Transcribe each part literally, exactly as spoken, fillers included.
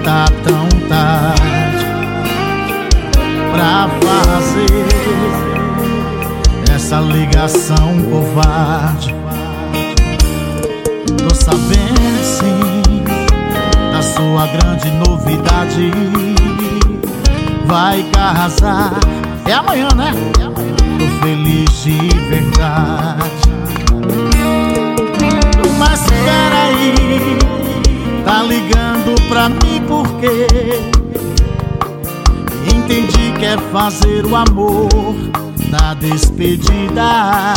tá tão tarde pra fazer essa ligação covarde. Tô sabendo sim da sua grande novidade. Vai casar, é amanhã, né? Tô feliz de verdade. Mas peraí, tá ligando pra mim porque entendi que é fazer o amor na despedida.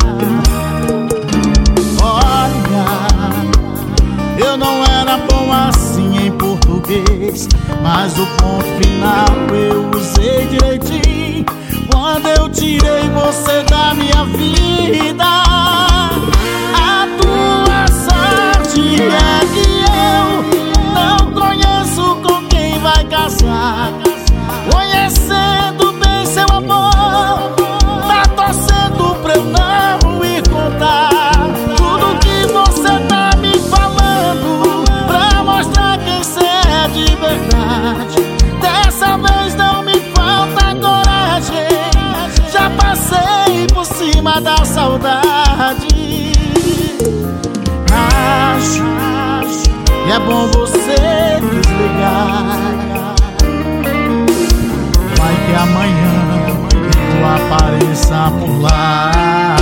Olha, eu não era bom assim em português, mas o ponto final eu usei direitinho quando eu tirei você da minha vida. A tua sorte é que eu não conheço com quem vai casar. Conhecendo bem seu amor, tá torcendo pra eu não ir contar tudo que você tá me falando, pra mostrar quem cê é de verdade. Dessa vez não me falta coragem, já passei por cima da saudade. Acho que é bom você desligar. Vai que amanhã tu apareça por lá.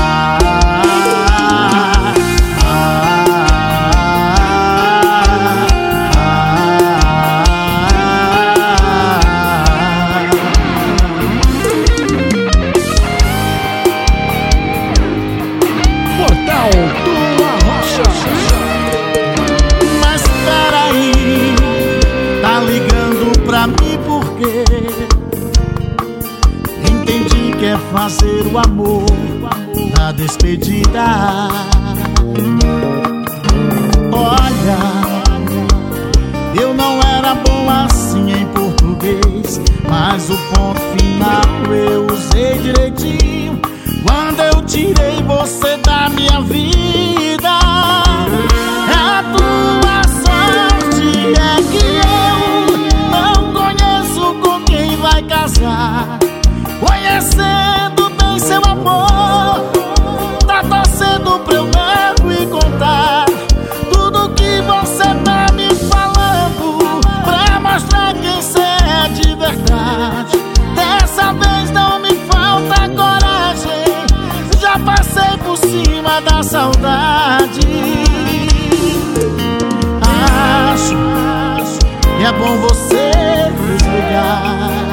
Portal do Arrocha. Mas peraí, tá ligando pra mim porque entendi que é fazer o amor na despedida. Olha, eu não era bom assim em português, mas o ponto final eu usei direitinho quando eu tirei você da minha vida. A tua sorte é que eu não conheço com quem vai casar. Conhecendo bem seu amor, tá torcendo pra eu não ir contar tudo que você tá me falando, pra mostrar quem cê é de verdade. Dessa vez não me falta coragem, já passei por cima da saudade. Acho que é bom você desligar.